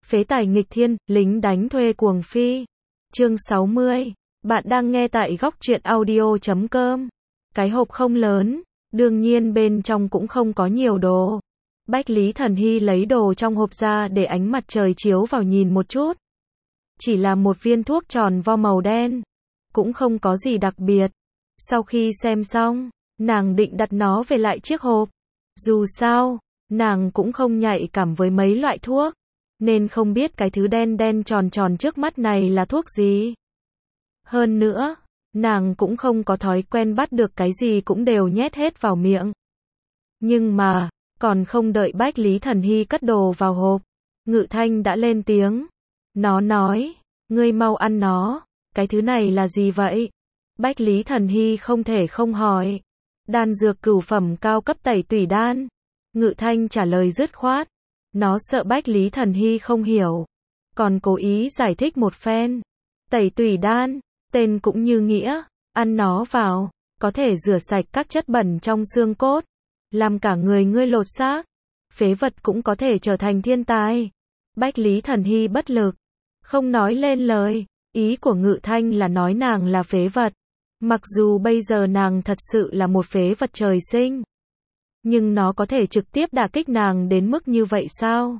Phế tài nghịch thiên, lính đánh thuê cuồng phi. Chương 60. Bạn đang nghe tại góc truyện audio.com. Cái hộp không lớn, đương nhiên bên trong cũng không có nhiều đồ. Bách Lý Thần Hy lấy đồ trong hộp ra để ánh mặt trời chiếu vào nhìn một chút. Chỉ là một viên thuốc tròn vo màu đen, cũng không có gì đặc biệt. Sau khi xem xong, nàng định đặt nó về lại chiếc hộp. Dù sao, nàng cũng không nhạy cảm với mấy loại thuốc, nên không biết cái thứ đen đen tròn tròn trước mắt này là thuốc gì. Hơn nữa, nàng cũng không có thói quen bắt được cái gì cũng đều nhét hết vào miệng. Nhưng mà, còn không đợi Bách Lý Thần Hy cất đồ vào hộp, Ngự Thanh đã lên tiếng. Nó nói, ngươi mau ăn nó, cái thứ này là gì vậy? Bách Lý Thần Hy không thể không hỏi. Đan dược cửu phẩm cao cấp tẩy tủy đan. Ngự Thanh trả lời dứt khoát. Nó sợ Bách Lý Thần Hy không hiểu, còn cố ý giải thích một phen. Tẩy tủy đan, tên cũng như nghĩa, ăn nó vào, có thể rửa sạch các chất bẩn trong xương cốt, làm cả người ngươi lột xác, phế vật cũng có thể trở thành thiên tài. Bách Lý Thần Hy bất lực, không nói lên lời, ý của Ngự Thanh là nói nàng là phế vật. Mặc dù bây giờ nàng thật sự là một phế vật trời sinh, nhưng nó có thể trực tiếp đả kích nàng đến mức như vậy sao?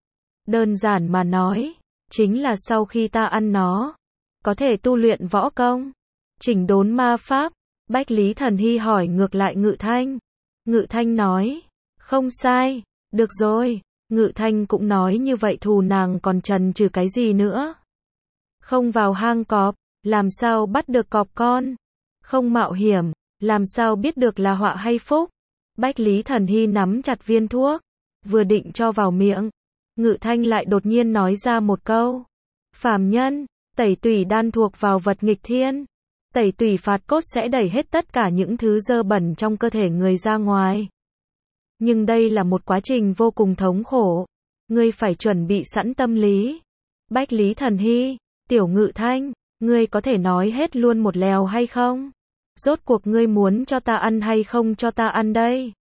Đơn giản mà nói, chính là sau khi ta ăn nó, có thể tu luyện võ công, chỉnh đốn ma pháp. Bách Lý Thần Hy hỏi ngược lại Ngự Thanh. Ngự Thanh nói, không sai, được rồi. Ngự Thanh cũng nói như vậy thù nàng còn chần chừ cái gì nữa. Không vào hang cọp, làm sao bắt được cọp con? Không mạo hiểm, làm sao biết được là họa hay phúc? Bách Lý Thần Hy nắm chặt viên thuốc, vừa định cho vào miệng, Ngự Thanh lại đột nhiên nói ra một câu. Phàm nhân, tẩy tủy đan thuộc vào vật nghịch thiên. Tẩy tủy phạt cốt sẽ đẩy hết tất cả những thứ dơ bẩn trong cơ thể người ra ngoài. Nhưng đây là một quá trình vô cùng thống khổ. Ngươi phải chuẩn bị sẵn tâm lý. Bách Lý Thần Hy, tiểu Ngự Thanh, ngươi có thể nói hết luôn một lèo hay không? Rốt cuộc ngươi muốn cho ta ăn hay không cho ta ăn đây?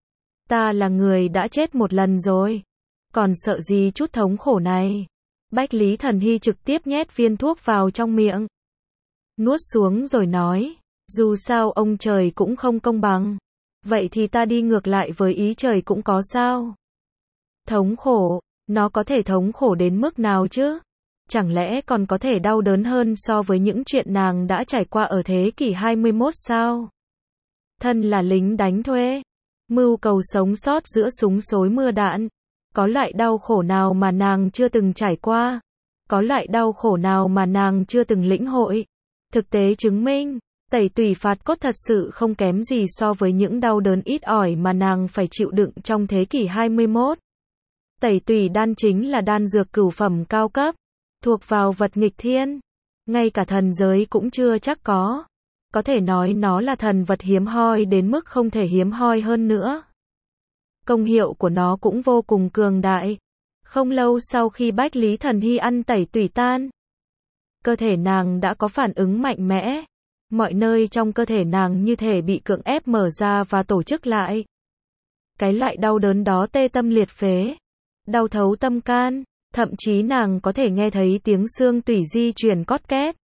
Ta là người đã chết một lần rồi, còn sợ gì chút thống khổ này? Bách Lý Thần Hy trực tiếp nhét viên thuốc vào trong miệng, nuốt xuống rồi nói, dù sao ông trời cũng không công bằng, vậy thì ta đi ngược lại với ý trời cũng có sao? Thống khổ, nó có thể thống khổ đến mức nào chứ? Chẳng lẽ còn có thể đau đớn hơn so với những chuyện nàng đã trải qua ở thế kỷ 21 sao? Thân là lính đánh thuê, mưu cầu sống sót giữa súng xối mưa đạn, có loại đau khổ nào mà nàng chưa từng trải qua? Có loại đau khổ nào mà nàng chưa từng lĩnh hội? Thực tế chứng minh, tẩy tủy phạt cốt thật sự không kém gì so với những đau đớn ít ỏi mà nàng phải chịu đựng trong thế kỷ 21. Tẩy tủy đan chính là đan dược cửu phẩm cao cấp, thuộc vào vật nghịch thiên, ngay cả thần giới cũng chưa chắc có. Có thể nói nó là thần vật hiếm hoi đến mức không thể hiếm hoi hơn nữa. Công hiệu của nó cũng vô cùng cường đại. Không lâu sau khi Bách Lý Thần Hy ăn tẩy tủy tan, cơ thể nàng đã có phản ứng mạnh mẽ. Mọi nơi trong cơ thể nàng như thể bị cưỡng ép mở ra và tổ chức lại. Cái loại đau đớn đó tê tâm liệt phế, đau thấu tâm can. Thậm chí nàng có thể nghe thấy tiếng xương tủy di chuyển cót két.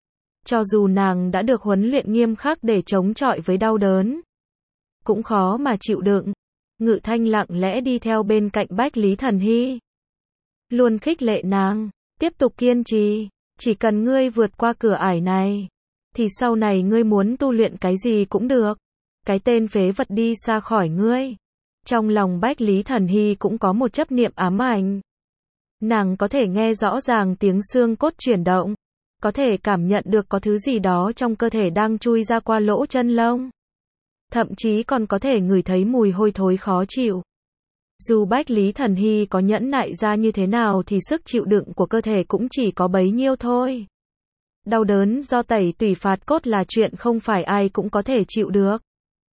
Cho dù nàng đã được huấn luyện nghiêm khắc để chống chọi với đau đớn, cũng khó mà chịu đựng. Ngự Thanh lặng lẽ đi theo bên cạnh Bách Lý Thần Hy, luôn khích lệ nàng, tiếp tục kiên trì, chỉ cần ngươi vượt qua cửa ải này, thì sau này ngươi muốn tu luyện cái gì cũng được. Cái tên phế vật đi xa khỏi ngươi. Trong lòng Bách Lý Thần Hy cũng có một chấp niệm ám ảnh. Nàng có thể nghe rõ ràng tiếng xương cốt chuyển động, có thể cảm nhận được có thứ gì đó trong cơ thể đang chui ra qua lỗ chân lông. Thậm chí còn có thể ngửi thấy mùi hôi thối khó chịu. Dù Bách Lý Thần Hy có nhẫn nại ra như thế nào thì sức chịu đựng của cơ thể cũng chỉ có bấy nhiêu thôi. Đau đớn do tẩy tủy phạt cốt là chuyện không phải ai cũng có thể chịu được.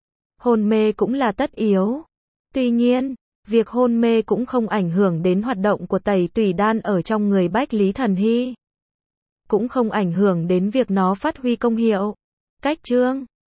Hôn mê cũng là tất yếu. Tuy nhiên, việc hôn mê cũng không ảnh hưởng đến hoạt động của tẩy tủy đan ở trong người Bách Lý Thần Hy. Cũng không ảnh hưởng đến việc nó phát huy công hiệu. Cách chương